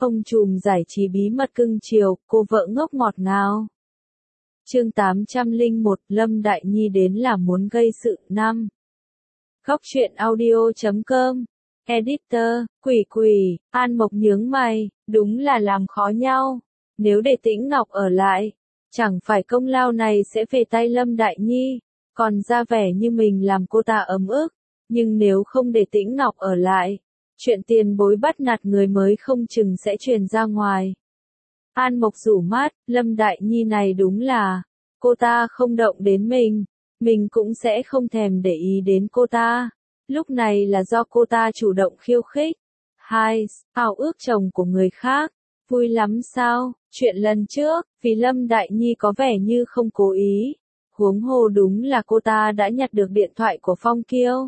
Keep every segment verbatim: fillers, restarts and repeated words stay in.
Ông trùm giải trí bí mật cưng chiều, cô vợ ngốc ngọt ngào. Chương tám trăm lẻ một, Lâm Đại Nhi đến là muốn gây sự. Năm. Góc truyện audio chấm com. Editor, quỷ quỷ, An Mộc nhướng mày, đúng là làm khó nhau. Nếu để Tĩnh Ngọc ở lại, chẳng phải công lao này sẽ về tay Lâm Đại Nhi, còn ra vẻ như mình làm cô ta ấm ức. Nhưng nếu không để Tĩnh Ngọc ở lại, chuyện tiền bối bắt nạt người mới không chừng sẽ truyền ra ngoài. An Mộc rủ mắt, Lâm Đại Nhi này đúng là, cô ta không động đến mình, mình cũng sẽ không thèm để ý đến cô ta. Lúc này là do cô ta chủ động khiêu khích. Hai, ao ước chồng của người khác, vui lắm sao? Chuyện lần trước, vì Lâm Đại Nhi có vẻ như không cố ý, huống hồ đúng là cô ta đã nhặt được điện thoại của Phong Kiêu.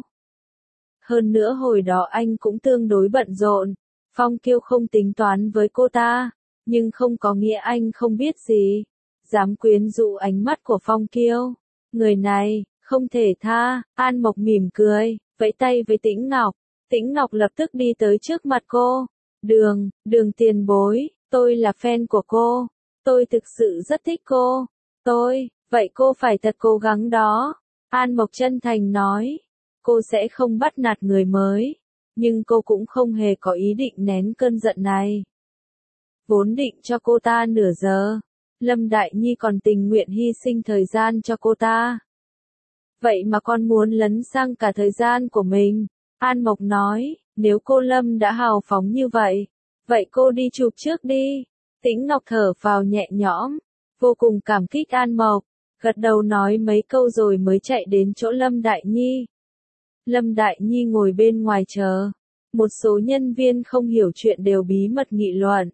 Hơn nữa hồi đó anh cũng tương đối bận rộn, Phong Kiêu không tính toán với cô ta, nhưng không có nghĩa anh không biết gì. Dám quyến rũ ánh mắt của Phong Kiêu, người này, không thể tha. An Mộc mỉm cười, vẫy tay với Tĩnh Ngọc. Tĩnh Ngọc lập tức đi tới trước mặt cô. Đường, đường tiền bối, tôi là fan của cô. Tôi thực sự rất thích cô. Tôi, vậy cô phải thật cố gắng đó. An Mộc chân thành nói. Cô sẽ không bắt nạt người mới. Nhưng cô cũng không hề có ý định nén cơn giận này. Vốn định cho cô ta nửa giờ. Lâm Đại Nhi còn tình nguyện hy sinh thời gian cho cô ta. Vậy mà con muốn lấn sang cả thời gian của mình. An Mộc nói, nếu cô Lâm đã hào phóng như vậy, vậy cô đi chụp trước đi. Tĩnh Ngọc thở vào nhẹ nhõm, vô cùng cảm kích An Mộc, gật đầu nói mấy câu rồi mới chạy đến chỗ Lâm Đại Nhi. Lâm Đại Nhi ngồi bên ngoài chờ, một số nhân viên không hiểu chuyện đều bí mật nghị luận.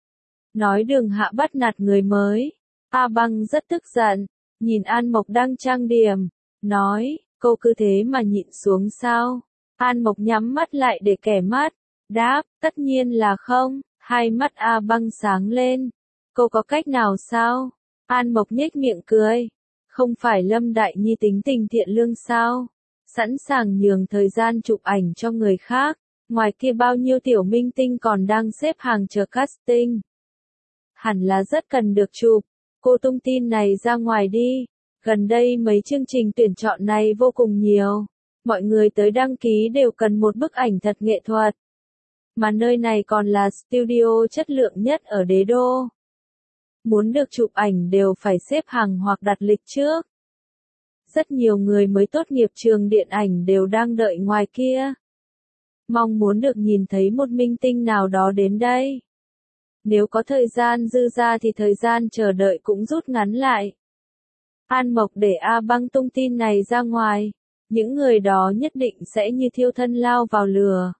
Nói Đường Hạ bắt nạt người mới. A Băng rất tức giận, nhìn An Mộc đang trang điểm, nói, cô cứ thế mà nhịn xuống sao? An Mộc nhắm mắt lại để kẻ mắt, đáp, tất nhiên là không. Hai mắt A Băng sáng lên, cô có cách nào sao? An Mộc nhếch miệng cười, không phải Lâm Đại Nhi tính tình thiện lương sao? Sẵn sàng nhường thời gian chụp ảnh cho người khác, ngoài kia bao nhiêu tiểu minh tinh còn đang xếp hàng chờ casting. Hẳn là rất cần được chụp, cô tung tin này ra ngoài đi, gần đây mấy chương trình tuyển chọn này vô cùng nhiều, mọi người tới đăng ký đều cần một bức ảnh thật nghệ thuật. Mà nơi này còn là studio chất lượng nhất ở đế đô. Muốn được chụp ảnh đều phải xếp hàng hoặc đặt lịch trước. Rất nhiều người mới tốt nghiệp trường điện ảnh đều đang đợi ngoài kia. Mong muốn được nhìn thấy một minh tinh nào đó đến đây. Nếu có thời gian dư ra thì thời gian chờ đợi cũng rút ngắn lại. An Mộc để A Băng tung tin này ra ngoài, những người đó nhất định sẽ như thiêu thân lao vào lửa.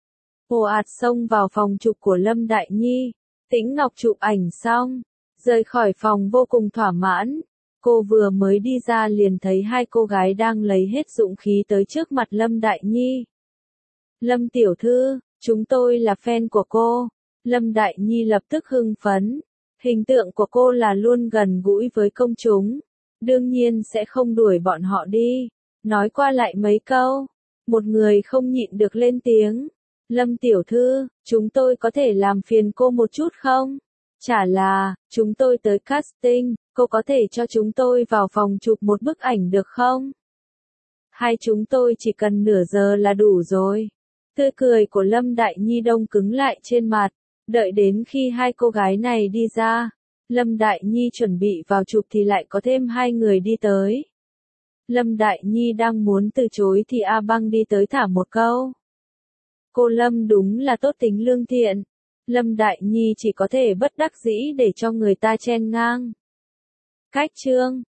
Ồ ạt xông vào phòng chụp của Lâm Đại Nhi, Tĩnh Ngọc chụp ảnh xong, rời khỏi phòng vô cùng thỏa mãn. Cô vừa mới đi ra liền thấy hai cô gái đang lấy hết dũng khí tới trước mặt Lâm Đại Nhi. Lâm tiểu thư, chúng tôi là fan của cô. Lâm Đại Nhi lập tức hưng phấn, hình tượng của cô là luôn gần gũi với công chúng, đương nhiên sẽ không đuổi bọn họ đi. Nói qua lại mấy câu, một người không nhịn được lên tiếng. Lâm tiểu thư, chúng tôi có thể làm phiền cô một chút không? Chả là, chúng tôi tới casting, cô có thể cho chúng tôi vào phòng chụp một bức ảnh được không? Hai chúng tôi chỉ cần nửa giờ là đủ rồi. Tươi cười của Lâm Đại Nhi đông cứng lại trên mặt, đợi đến khi hai cô gái này đi ra, Lâm Đại Nhi chuẩn bị vào chụp thì lại có thêm hai người đi tới. Lâm Đại Nhi đang muốn từ chối thì A Băng đi tới thả một câu. Cô Lâm đúng là tốt tính lương thiện. Lâm Đại Nhi chỉ có thể bất đắc dĩ để cho người ta chen ngang. Cách chương